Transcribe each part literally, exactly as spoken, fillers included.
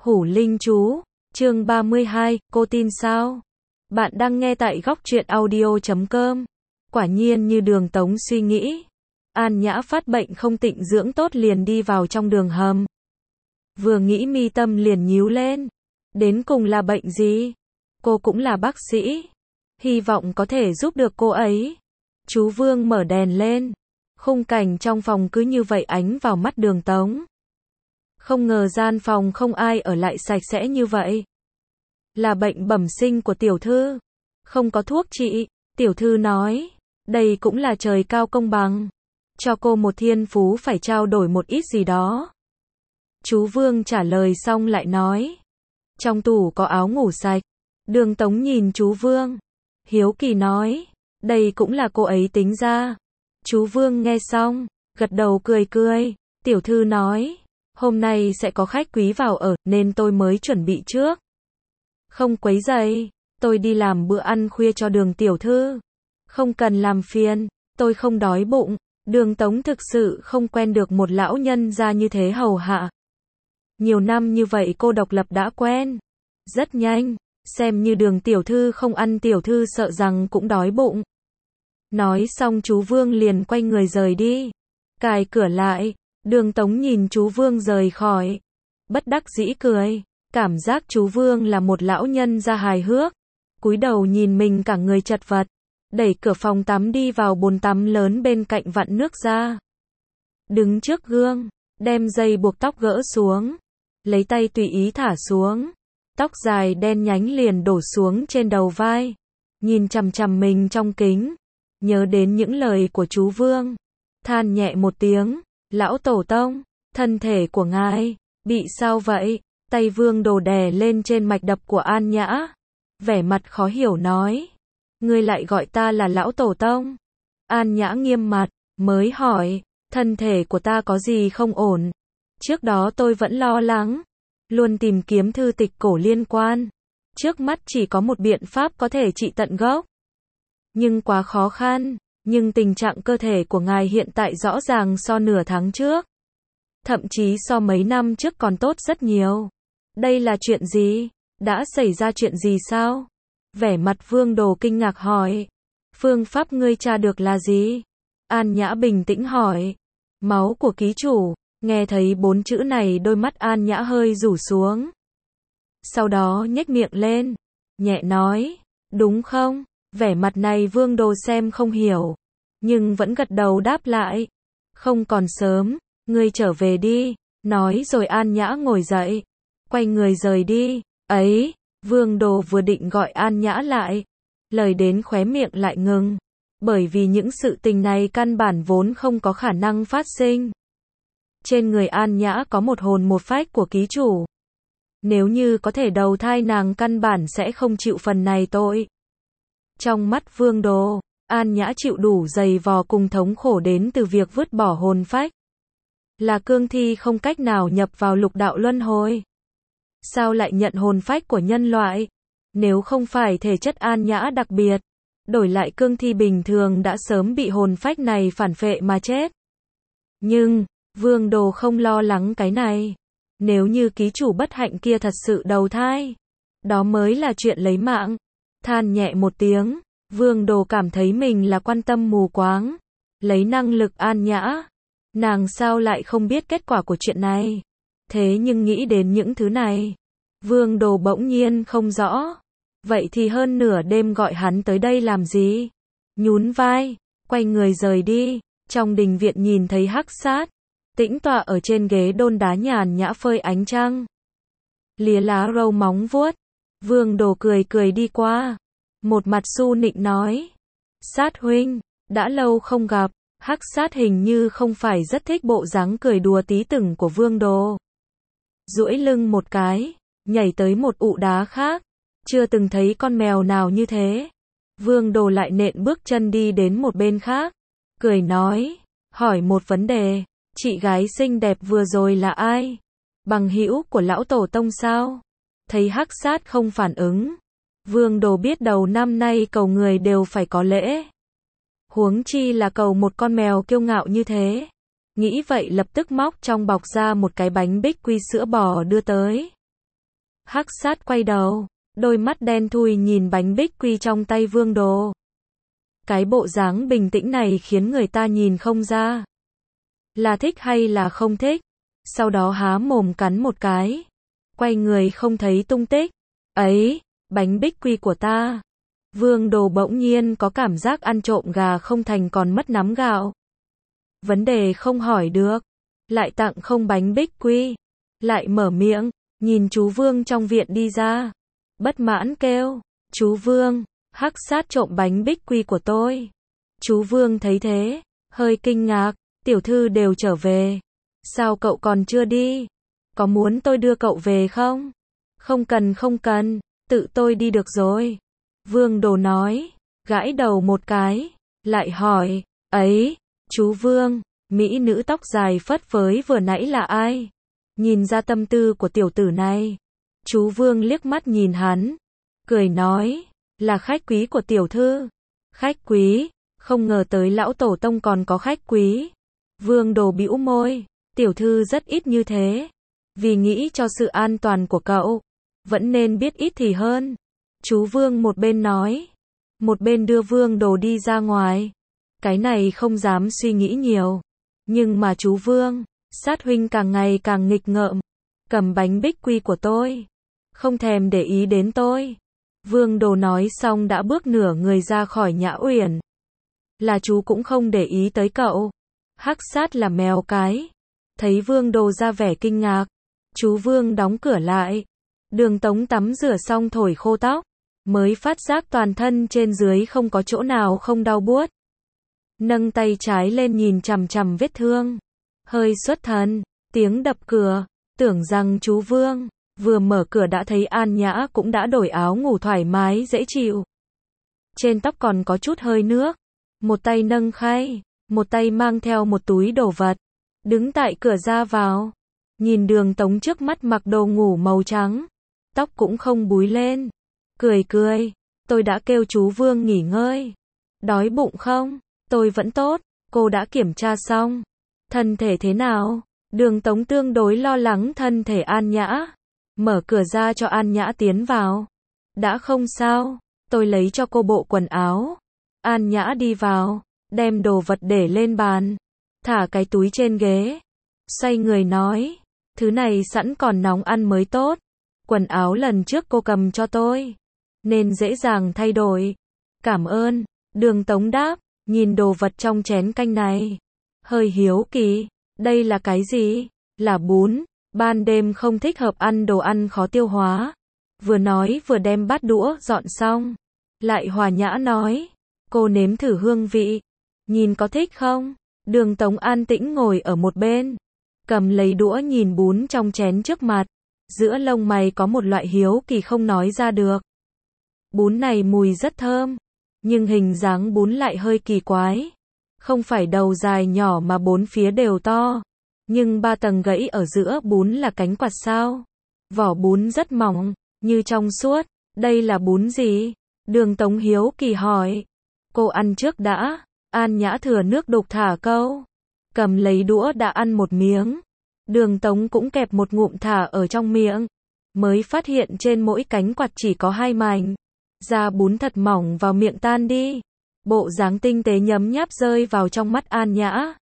Hủ Linh Chú, chương ba mươi hai, cô tin sao? Bạn đang nghe tại góc truyện audio chấm com. Quả nhiên như Đường Tống suy nghĩ. An Nhã phát bệnh không tịnh dưỡng tốt liền đi vào trong đường hầm. Vừa nghĩ mi tâm liền nhíu lên. Đến cùng là bệnh gì? Cô cũng là bác sĩ. Hy vọng có thể giúp được cô ấy. Chú Vương mở đèn lên. Khung cảnh trong phòng cứ như vậy ánh vào mắt Đường Tống. Không ngờ gian phòng không ai ở lại sạch sẽ như vậy. Là bệnh bẩm sinh của tiểu thư. Không có thuốc trị, tiểu thư nói. Đây cũng là trời cao công bằng. Cho cô một thiên phú phải trao đổi một ít gì đó. Chú Vương trả lời xong lại nói. Trong tủ có áo ngủ sạch. Đường Tống nhìn chú Vương. Hiếu kỳ nói. Đây cũng là cô ấy tính ra. Chú Vương nghe xong, gật đầu cười cười. Tiểu thư nói. Hôm nay sẽ có khách quý vào ở, nên tôi mới chuẩn bị trước. Không quấy rầy, tôi đi làm bữa ăn khuya cho Đường tiểu thư. Không cần làm phiền, tôi không đói bụng. Đường Tống thực sự không quen được một lão nhân gia như thế hầu hạ. Nhiều năm như vậy cô độc lập đã quen. Rất nhanh, xem như Đường tiểu thư không ăn tiểu thư sợ rằng cũng đói bụng. Nói xong chú Vương liền quay người rời đi. Cài cửa lại. Đường Tống nhìn chú Vương rời khỏi. Bất đắc dĩ cười. Cảm giác chú Vương là một lão nhân gia hài hước. Cúi đầu nhìn mình cả người chật vật. Đẩy cửa phòng tắm đi vào bồn tắm lớn bên cạnh vặn nước ra. Đứng trước gương. Đem dây buộc tóc gỡ xuống. Lấy tay tùy ý thả xuống. Tóc dài đen nhánh liền đổ xuống trên đầu vai. Nhìn chằm chằm mình trong kính. Nhớ đến những lời của chú Vương. Than nhẹ một tiếng. Lão tổ tông, thân thể của ngài, bị sao vậy? Tay Vương Đồ đè lên trên mạch đập của An Nhã. Vẻ mặt khó hiểu nói. Ngươi lại gọi ta là lão tổ tông. An Nhã nghiêm mặt, mới hỏi, thân thể của ta có gì không ổn? Trước đó tôi vẫn lo lắng, luôn tìm kiếm thư tịch cổ liên quan. Trước mắt chỉ có một biện pháp có thể trị tận gốc. Nhưng quá khó khăn. Nhưng tình trạng cơ thể của ngài hiện tại rõ ràng so nửa tháng trước. Thậm chí so mấy năm trước còn tốt rất nhiều. Đây là chuyện gì? Đã xảy ra chuyện gì sao? Vẻ mặt Vương Đồ kinh ngạc hỏi. Phương pháp ngươi tra được là gì? An Nhã bình tĩnh hỏi. Máu của ký chủ. Nghe thấy bốn chữ này đôi mắt An Nhã hơi rủ xuống. Sau đó nhếch miệng lên. Nhẹ nói. Đúng không? Vẻ mặt này Vương Đồ xem không hiểu. Nhưng vẫn gật đầu đáp lại. Không còn sớm, ngươi trở về đi. Nói rồi An Nhã ngồi dậy. Quay người rời đi. Ấy, Vương Đồ vừa định gọi An Nhã lại. Lời đến khóe miệng lại ngừng. Bởi vì những sự tình này căn bản vốn không có khả năng phát sinh. Trên người An Nhã có một hồn một phách của ký chủ. Nếu như có thể đầu thai nàng căn bản sẽ không chịu phần này tội. Trong mắt Vương Đồ, An Nhã chịu đủ dày vò cùng thống khổ đến từ việc vứt bỏ hồn phách. Là cương thi không cách nào nhập vào lục đạo luân hồi. Sao lại nhận hồn phách của nhân loại? Nếu không phải thể chất An Nhã đặc biệt, đổi lại cương thi bình thường đã sớm bị hồn phách này phản phệ mà chết. Nhưng, Vương Đồ không lo lắng cái này. Nếu như ký chủ bất hạnh kia thật sự đầu thai, đó mới là chuyện lấy mạng. Than nhẹ một tiếng, Vương Đồ cảm thấy mình là quan tâm mù quáng. Lấy năng lực An Nhã, nàng sao lại không biết kết quả của chuyện này. Thế nhưng nghĩ đến những thứ này, Vương Đồ bỗng nhiên không rõ. Vậy thì hơn nửa đêm gọi hắn tới đây làm gì? Nhún vai, quay người rời đi. Trong đình viện nhìn thấy Hắc Sát, tĩnh tọa ở trên ghế đôn đá nhàn nhã phơi ánh trăng. Lìa lá râu móng vuốt. Vương Đồ cười cười đi qua. Một mặt su nịnh nói. Sát huynh, đã lâu không gặp. Hắc Sát hình như không phải rất thích bộ dáng cười đùa tí tửng của Vương Đồ. Duỗi lưng một cái, nhảy tới một ụ đá khác. Chưa từng thấy con mèo nào như thế. Vương Đồ lại nện bước chân đi đến một bên khác. Cười nói. Hỏi một vấn đề. Chị gái xinh đẹp vừa rồi là ai? Bằng hữu của lão tổ tông sao? Thấy Hắc Sát không phản ứng. Vương Đồ biết đầu năm nay cầu người đều phải có lễ. Huống chi là cầu một con mèo kiêu ngạo như thế. Nghĩ vậy lập tức móc trong bọc ra một cái bánh bích quy sữa bò đưa tới. Hắc Sát quay đầu, đôi mắt đen thui nhìn bánh bích quy trong tay Vương Đồ. Cái bộ dáng bình tĩnh này khiến người ta nhìn không ra là thích hay là không thích. Sau đó há mồm cắn một cái, quay người không thấy tung tích. Ấy, bánh bích quy của ta. Vương Đồ bỗng nhiên có cảm giác ăn trộm gà không thành còn mất nắm gạo. Vấn đề không hỏi được, lại tặng không bánh bích quy, lại mở miệng, nhìn chú Vương trong viện đi ra, bất mãn kêu, chú Vương, Hắc Sát trộm bánh bích quy của tôi. Chú Vương thấy thế, hơi kinh ngạc, tiểu thư đều trở về, sao cậu còn chưa đi? Có muốn tôi đưa cậu về không? Không cần không cần, tự tôi đi được rồi. Vương Đồ nói, gãi đầu một cái, lại hỏi, ấy, chú Vương, mỹ nữ tóc dài phất phới vừa nãy là ai? Nhìn ra tâm tư của tiểu tử này. Chú Vương liếc mắt nhìn hắn, cười nói, là khách quý của tiểu thư. Khách quý, không ngờ tới lão tổ tông còn có khách quý. Vương Đồ bĩu môi, tiểu thư rất ít như thế. Vì nghĩ cho sự an toàn của cậu, vẫn nên biết ít thì hơn. Chú Vương một bên nói, một bên đưa Vương Đồ đi ra ngoài. Cái này không dám suy nghĩ nhiều. Nhưng mà chú Vương, Sát huynh càng ngày càng nghịch ngợm. Cầm bánh bích quy của tôi, không thèm để ý đến tôi. Vương Đồ nói xong đã bước nửa người ra khỏi Nhã Uyển. Là chú cũng không để ý tới cậu. Hắc Sát là mèo cái. Thấy Vương Đồ ra vẻ kinh ngạc, chú Vương đóng cửa lại. Đường Tống tắm rửa xong thổi khô tóc, mới phát giác toàn thân trên dưới không có chỗ nào không đau buốt. Nâng tay trái lên nhìn chằm chằm vết thương, hơi xuất thần, tiếng đập cửa, tưởng rằng chú Vương vừa mở cửa đã thấy An Nhã cũng đã đổi áo ngủ thoải mái dễ chịu. Trên tóc còn có chút hơi nước, một tay nâng khay, một tay mang theo một túi đồ vật, đứng tại cửa ra vào, nhìn Đường Tống trước mắt mặc đồ ngủ màu trắng, tóc cũng không búi lên, cười cười, tôi đã kêu chú Vương nghỉ ngơi. Đói bụng không? Tôi vẫn tốt, cô đã kiểm tra xong. Thân thể thế nào? Đường Tống tương đối lo lắng thân thể An Nhã. Mở cửa ra cho An Nhã tiến vào. Đã không sao, tôi lấy cho cô bộ quần áo. An Nhã đi vào, đem đồ vật để lên bàn, thả cái túi trên ghế. Xoay người nói, thứ này sẵn còn nóng ăn mới tốt. Quần áo lần trước cô cầm cho tôi, nên dễ dàng thay đổi. Cảm ơn, Đường Tống đáp, nhìn đồ vật trong chén canh này. Hơi hiếu kỳ, đây là cái gì? Là bún, ban đêm không thích hợp ăn đồ ăn khó tiêu hóa. Vừa nói vừa đem bát đũa dọn xong. Lại hòa nhã nói, cô nếm thử hương vị, nhìn có thích không? Đường Tống an tĩnh ngồi ở một bên, cầm lấy đũa nhìn bún trong chén trước mặt. Giữa lông mày có một loại hiếu kỳ không nói ra được. Bún này mùi rất thơm, nhưng hình dáng bún lại hơi kỳ quái. Không phải đầu dài nhỏ mà bốn phía đều to. Nhưng ba tầng gãy ở giữa bún là cánh quạt sao? Vỏ bún rất mỏng, như trong suốt. Đây là bún gì? Đường Tống hiếu kỳ hỏi. Cô ăn trước đã. An Nhã thừa nước đục thả câu. Cầm lấy đũa đã ăn một miếng. Đường Tống cũng kẹp một ngụm thả ở trong miệng. Mới phát hiện trên mỗi cánh quạt chỉ có hai mảnh. Da bún thật mỏng vào miệng tan đi. Bộ dáng tinh tế nhấm nháp rơi vào trong mắt An Nhã.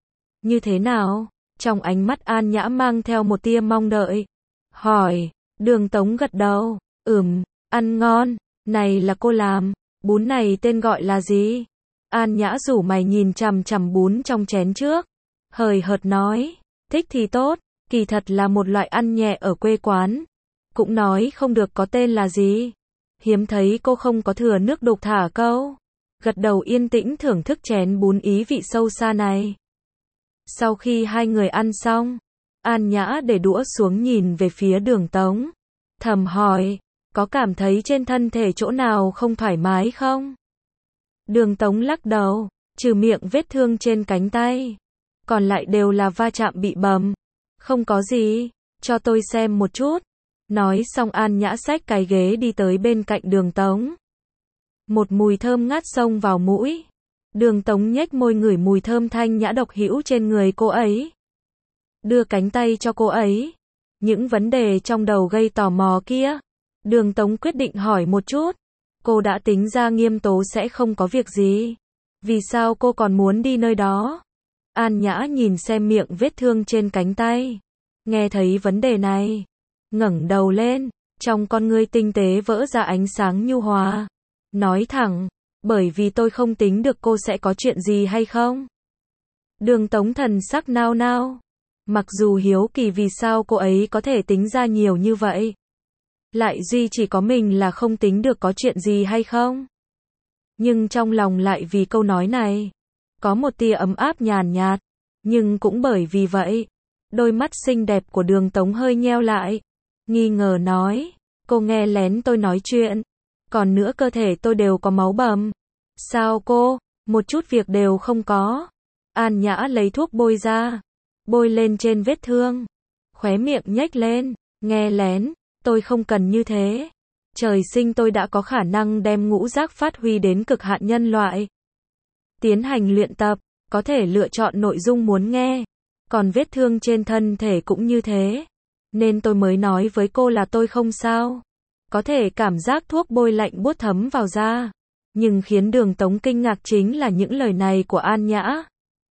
Như thế nào? Trong ánh mắt An Nhã mang theo một tia mong đợi. Hỏi, Đường Tống gật đầu. Ừm, ăn ngon. Này là cô làm. Bún này tên gọi là gì? An Nhã rủ mày nhìn chằm chằm bún trong chén trước. Hời hợt nói, thích thì tốt, kỳ thật là một loại ăn nhẹ ở quê quán. Cũng nói không được có tên là gì. Hiếm thấy cô không có thừa nước đục thả câu. Gật đầu yên tĩnh thưởng thức chén bún ý vị sâu xa này. Sau khi hai người ăn xong, An Nhã để đũa xuống nhìn về phía Đường Tống. Thầm hỏi, có cảm thấy trên thân thể chỗ nào không thoải mái không? Đường Tống lắc đầu, trừ miệng vết thương trên cánh tay. Còn lại đều là va chạm bị bầm. Không có gì, cho tôi xem một chút. Nói xong An Nhã xách cái ghế đi tới bên cạnh Đường Tống. Một mùi thơm ngát xông vào mũi. Đường Tống nhếch môi ngửi mùi thơm thanh nhã độc hữu trên người cô ấy. Đưa cánh tay cho cô ấy. Những vấn đề trong đầu gây tò mò kia. Đường Tống quyết định hỏi một chút. Cô đã tính ra Nghiêm Tố sẽ không có việc gì. Vì sao cô còn muốn đi nơi đó? An Nhã nhìn xem miệng vết thương trên cánh tay. Nghe thấy vấn đề này. Ngẩng đầu lên. Trong con ngươi tinh tế vỡ ra ánh sáng nhu hòa. Nói thẳng. Bởi vì tôi không tính được cô sẽ có chuyện gì hay không? Đường Tống thần sắc nao nao. Mặc dù hiếu kỳ vì sao cô ấy có thể tính ra nhiều như vậy. Lại duy chỉ có mình là không tính được có chuyện gì hay không? Nhưng trong lòng lại vì câu nói này. Có một tia ấm áp nhàn nhạt. Nhưng cũng bởi vì vậy. Đôi mắt xinh đẹp của Đường Tống hơi nheo lại. Nghi ngờ nói. Cô nghe lén tôi nói chuyện. Còn nữa cơ thể tôi đều có máu bầm. Sao cô? Một chút việc đều không có. An Nhã lấy thuốc bôi ra. Bôi lên trên vết thương. Khóe miệng nhếch lên. Nghe lén. Tôi không cần như thế. Trời sinh tôi đã có khả năng đem ngũ giác phát huy đến cực hạn nhân loại. Tiến hành luyện tập. Có thể lựa chọn nội dung muốn nghe. Còn vết thương trên thân thể cũng như thế. Nên tôi mới nói với cô là tôi không sao. Có thể cảm giác thuốc bôi lạnh buốt thấm vào da. Nhưng khiến Đường Tống kinh ngạc chính là những lời này của An Nhã.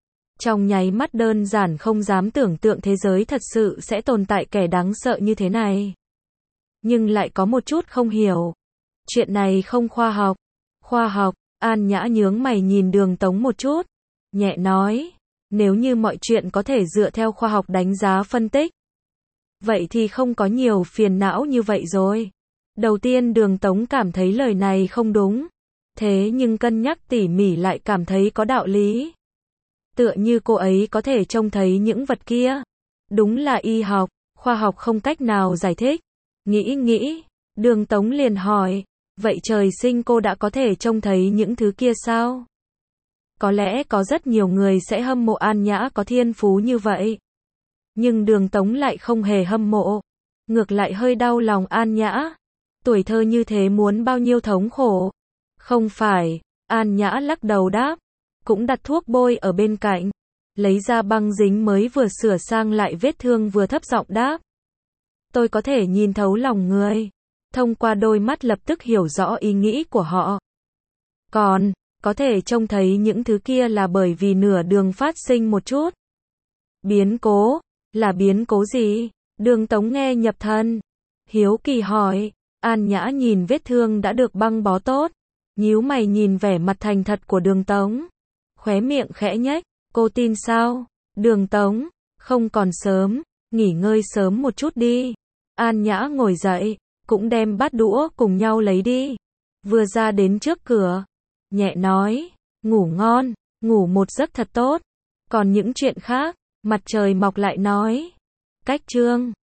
Trong nháy mắt đơn giản không dám tưởng tượng thế giới thật sự sẽ tồn tại kẻ đáng sợ như thế này. Nhưng lại có một chút không hiểu. Chuyện này không khoa học. Khoa học, An Nhã nhướng mày nhìn Đường Tống một chút. Nhẹ nói, nếu như mọi chuyện có thể dựa theo khoa học đánh giá phân tích. Vậy thì không có nhiều phiền não như vậy rồi. Đầu tiên Đường Tống cảm thấy lời này không đúng. Thế nhưng cân nhắc tỉ mỉ lại cảm thấy có đạo lý. Tựa như cô ấy có thể trông thấy những vật kia. Đúng là y học, khoa học không cách nào giải thích. Nghĩ nghĩ, Đường Tống liền hỏi, vậy trời sinh cô đã có thể trông thấy những thứ kia sao? Có lẽ có rất nhiều người sẽ hâm mộ An Nhã có thiên phú như vậy. Nhưng Đường Tống lại không hề hâm mộ. Ngược lại hơi đau lòng An Nhã. Tuổi thơ như thế muốn bao nhiêu thống khổ. Không phải, An Nhã lắc đầu đáp. Cũng đặt thuốc bôi ở bên cạnh. Lấy ra băng dính mới vừa sửa sang lại vết thương vừa thấp giọng đáp. Tôi có thể nhìn thấu lòng người. Thông qua đôi mắt lập tức hiểu rõ ý nghĩ của họ. Còn, có thể trông thấy những thứ kia là bởi vì nửa đường phát sinh một chút. Biến cố, là biến cố gì? Đường Tống nghe nhập thần. Hiếu kỳ hỏi, An Nhã nhìn vết thương đã được băng bó tốt. Nhíu mày nhìn vẻ mặt thành thật của Đường Tống. Khóe miệng khẽ nhếch, cô tin sao? Đường Tống, không còn sớm, nghỉ ngơi sớm một chút đi. An Nhã ngồi dậy, cũng đem bát đũa cùng nhau lấy đi. Vừa ra đến trước cửa, nhẹ nói, ngủ ngon, ngủ một giấc thật tốt. Còn những chuyện khác, mặt trời mọc lại nói. Cách chương